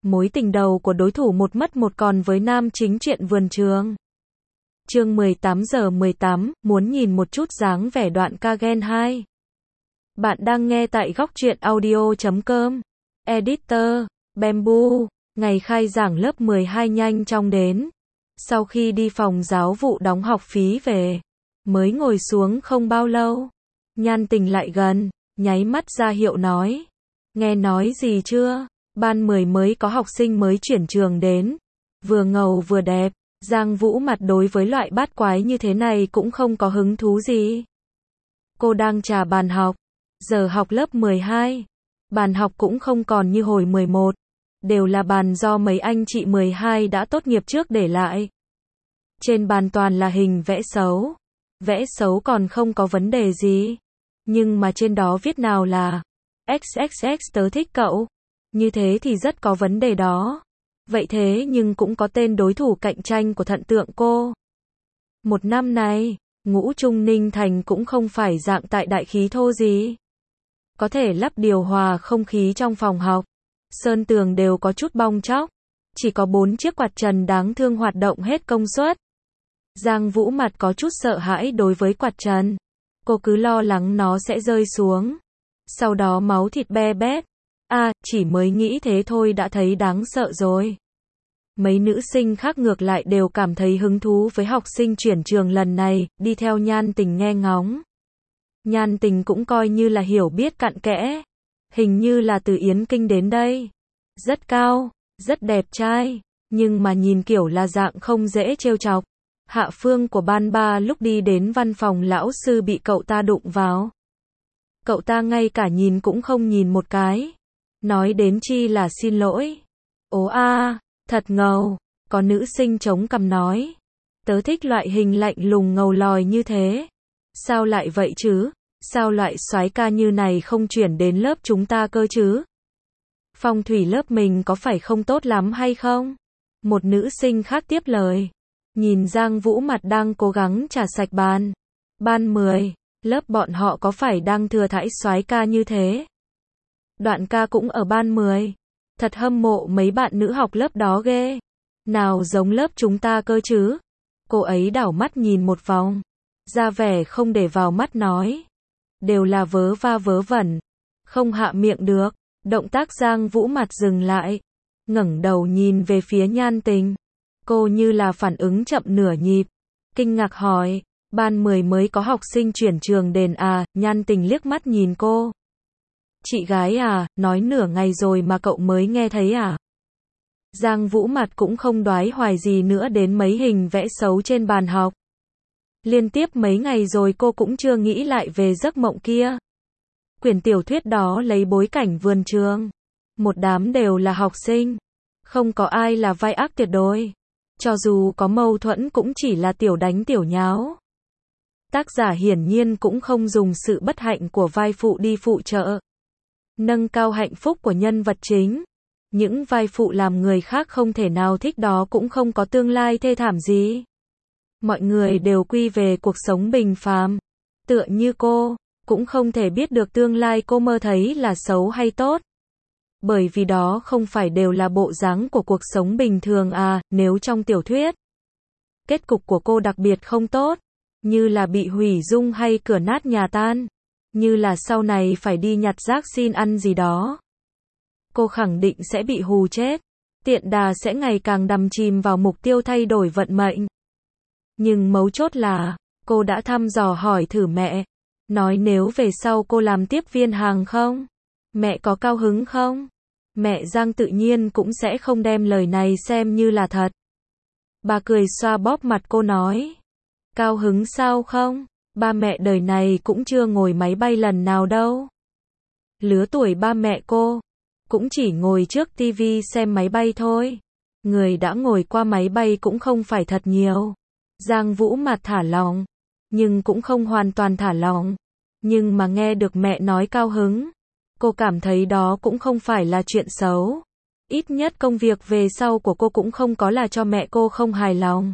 Mối tình đầu của đối thủ một mất một còn với nam chính truyện Vườn Trường. Chương 18:18, muốn nhìn một chút dáng vẻ đoạn ca Gen 2. Bạn đang nghe tại góc truyện audio.com. Editor, Bamboo. Ngày khai giảng lớp 12 nhanh chóng đến. Sau khi đi phòng giáo vụ đóng học phí về, mới ngồi xuống không bao lâu, Nhan Tình lại gần, nháy mắt ra hiệu nói. Nghe nói gì chưa? Ban 10 mới có học sinh mới chuyển trường đến. Vừa ngầu vừa đẹp. Giang Vũ mặt đối với loại bát quái như thế này cũng không có hứng thú gì. Cô đang trà bàn học. Giờ học lớp 12. Bàn học cũng không còn như hồi 11. Đều là bàn do mấy anh chị 12 đã tốt nghiệp trước để lại. Trên bàn toàn là hình vẽ xấu. Vẽ xấu còn không có vấn đề gì. Nhưng mà trên đó viết nào là XXX tớ thích cậu. Như thế thì rất có vấn đề đó. Vậy thế nhưng cũng có tên đối thủ cạnh tranh của thần tượng cô. Một năm này, Ngũ Trung Ninh Thành cũng không phải dạng tại đại khí thô gì. Có thể lắp điều hòa không khí trong phòng học. Sơn tường đều có chút bong tróc. Chỉ có 4 chiếc quạt trần đáng thương hoạt động hết công suất. Giang Vũ mặt có chút sợ hãi đối với quạt trần. Cô cứ lo lắng nó sẽ rơi xuống. Sau đó máu thịt be bét. Chỉ mới nghĩ thế thôi đã thấy đáng sợ rồi. Mấy nữ sinh khác ngược lại đều cảm thấy hứng thú với học sinh chuyển trường lần này, đi theo Nhan Tình nghe ngóng. Nhan Tình cũng coi như là hiểu biết cặn kẽ. Hình như là từ Yến Kinh đến đây. Rất cao, rất đẹp trai, nhưng mà nhìn kiểu là dạng không dễ trêu chọc. Hạ Phương của ban 3 lúc đi đến văn phòng lão sư bị cậu ta đụng vào. Cậu ta ngay cả nhìn cũng không nhìn một cái. Nói đến chi là xin lỗi. Thật ngầu. Có nữ sinh chống cằm nói. Tớ thích loại hình lạnh lùng ngầu lòi như thế. Sao lại vậy chứ? Sao loại soái ca như này không chuyển đến lớp chúng ta cơ chứ? Phong thủy lớp mình có phải không tốt lắm hay không? Một nữ sinh khác tiếp lời. Nhìn Giang Vũ mặt đang cố gắng trả sạch bàn. Ban 10, lớp bọn họ có phải đang thừa thãi soái ca như thế? Đoạn ca cũng ở ban 10. Thật hâm mộ mấy bạn nữ học lớp đó ghê. Nào giống lớp chúng ta cơ chứ? Cô ấy đảo mắt nhìn một vòng. Ra vẻ không để vào mắt nói. Đều là vớ va vớ vẩn. Không hạ miệng được. Động tác Giang Vũ mặt dừng lại. Ngẩng đầu nhìn về phía Nhan Tình. Cô như là phản ứng chậm nửa nhịp. Kinh ngạc hỏi. Ban 10 mới có học sinh chuyển trường đến à? Nhan Tình liếc mắt nhìn cô. Chị gái à, nói nửa ngày rồi mà cậu mới nghe thấy à? Giang Vũ mặt cũng không đoái hoài gì nữa đến mấy hình vẽ xấu trên bàn học. Liên tiếp mấy ngày rồi cô cũng chưa nghĩ lại về giấc mộng kia. Quyển tiểu thuyết đó lấy bối cảnh vườn trường. Một đám đều là học sinh. Không có ai là vai ác tuyệt đối. Cho dù có mâu thuẫn cũng chỉ là tiểu đánh tiểu nháo. Tác giả hiển nhiên cũng không dùng sự bất hạnh của vai phụ đi phụ trợ. Nâng cao hạnh phúc của nhân vật chính. Những vai phụ làm người khác không thể nào thích đó cũng không có tương lai thê thảm gì. Mọi người đều quy về cuộc sống bình phàm. Tựa như cô, cũng không thể biết được tương lai cô mơ thấy là xấu hay tốt. Bởi vì đó không phải đều là bộ dáng của cuộc sống bình thường à, nếu trong tiểu thuyết. Kết cục của cô đặc biệt không tốt. Như là bị hủy dung hay cửa nát nhà tan. Như là sau này phải đi nhặt rác xin ăn gì đó. Cô khẳng định sẽ bị hù chết. Tiện đà sẽ ngày càng đắm chìm vào mục tiêu thay đổi vận mệnh. Nhưng mấu chốt là, cô đã thăm dò hỏi thử mẹ. Nói nếu về sau cô làm tiếp viên hàng không? Mẹ có cao hứng không? Mẹ Giang tự nhiên cũng sẽ không đem lời này xem như là thật. Bà cười xoa bóp mặt cô nói. Cao hứng sao không? Ba mẹ đời này cũng chưa ngồi máy bay lần nào đâu. Lứa tuổi ba mẹ cô cũng chỉ ngồi trước tivi xem máy bay thôi. Người đã ngồi qua máy bay cũng không phải thật nhiều. Giang Vũ mặt thả lỏng, nhưng cũng không hoàn toàn thả lỏng. Nhưng mà nghe được mẹ nói cao hứng, cô cảm thấy đó cũng không phải là chuyện xấu. Ít nhất công việc về sau của cô cũng không có là cho mẹ cô không hài lòng.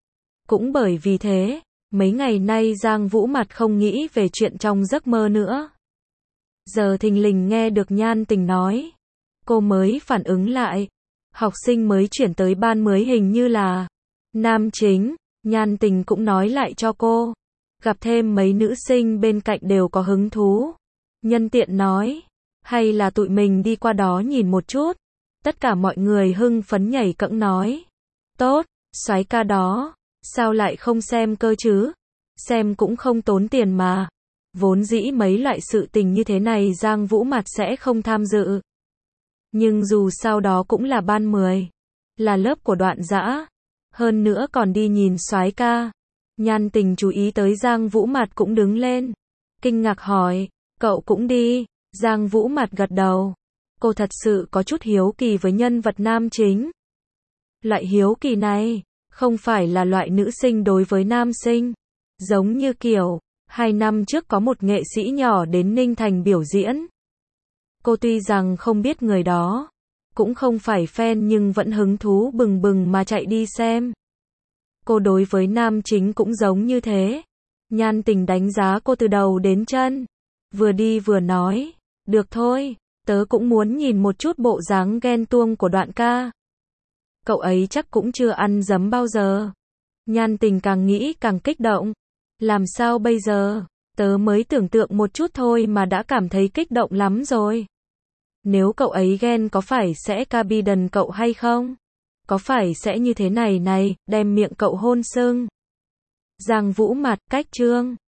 Cũng bởi vì thế, mấy ngày nay Giang Vũ mặt không nghĩ về chuyện trong giấc mơ nữa. Giờ thình lình nghe được Nhan Tình nói. Cô mới phản ứng lại. Học sinh mới chuyển tới ban mới hình như là nam chính, Nhan Tình cũng nói lại cho cô. Gặp thêm mấy nữ sinh bên cạnh đều có hứng thú. Nhân tiện nói, hay là tụi mình đi qua đó nhìn một chút. Tất cả mọi người hưng phấn nhảy cẫng nói. Tốt, soái ca đó, sao lại không xem cơ chứ? Xem cũng không tốn tiền mà. Vốn dĩ mấy loại sự tình như thế này Giang Vũ Mạt sẽ không tham dự. Nhưng dù sao đó cũng là ban 10, là lớp của Đoạn Dã, hơn nữa còn đi nhìn soái ca. Nhan Tình chú ý tới Giang Vũ Mạt cũng đứng lên, kinh ngạc hỏi, cậu cũng đi? Giang Vũ Mạt gật đầu. Cô thật sự có chút hiếu kỳ với nhân vật nam chính. Loại hiếu kỳ này, không phải là loại nữ sinh đối với nam sinh. Giống như kiểu, 2 năm trước có một nghệ sĩ nhỏ đến Ninh Thành biểu diễn. Cô tuy rằng không biết người đó, cũng không phải fan nhưng vẫn hứng thú bừng bừng mà chạy đi xem. Cô đối với nam chính cũng giống như thế. Nhan Tình đánh giá cô từ đầu đến chân. Vừa đi vừa nói, được thôi, tớ cũng muốn nhìn một chút bộ dáng ghen tuông của Đoạn ca. Cậu ấy chắc cũng chưa ăn dấm bao giờ. Nhan Tình càng nghĩ càng kích động. Làm sao bây giờ? Tớ mới tưởng tượng một chút thôi mà đã cảm thấy kích động lắm rồi. Nếu cậu ấy ghen có phải sẽ copy đần cậu hay không? Có phải sẽ như thế này này, đem miệng cậu hôn sưng? Giang Vũ Mạt, cách chương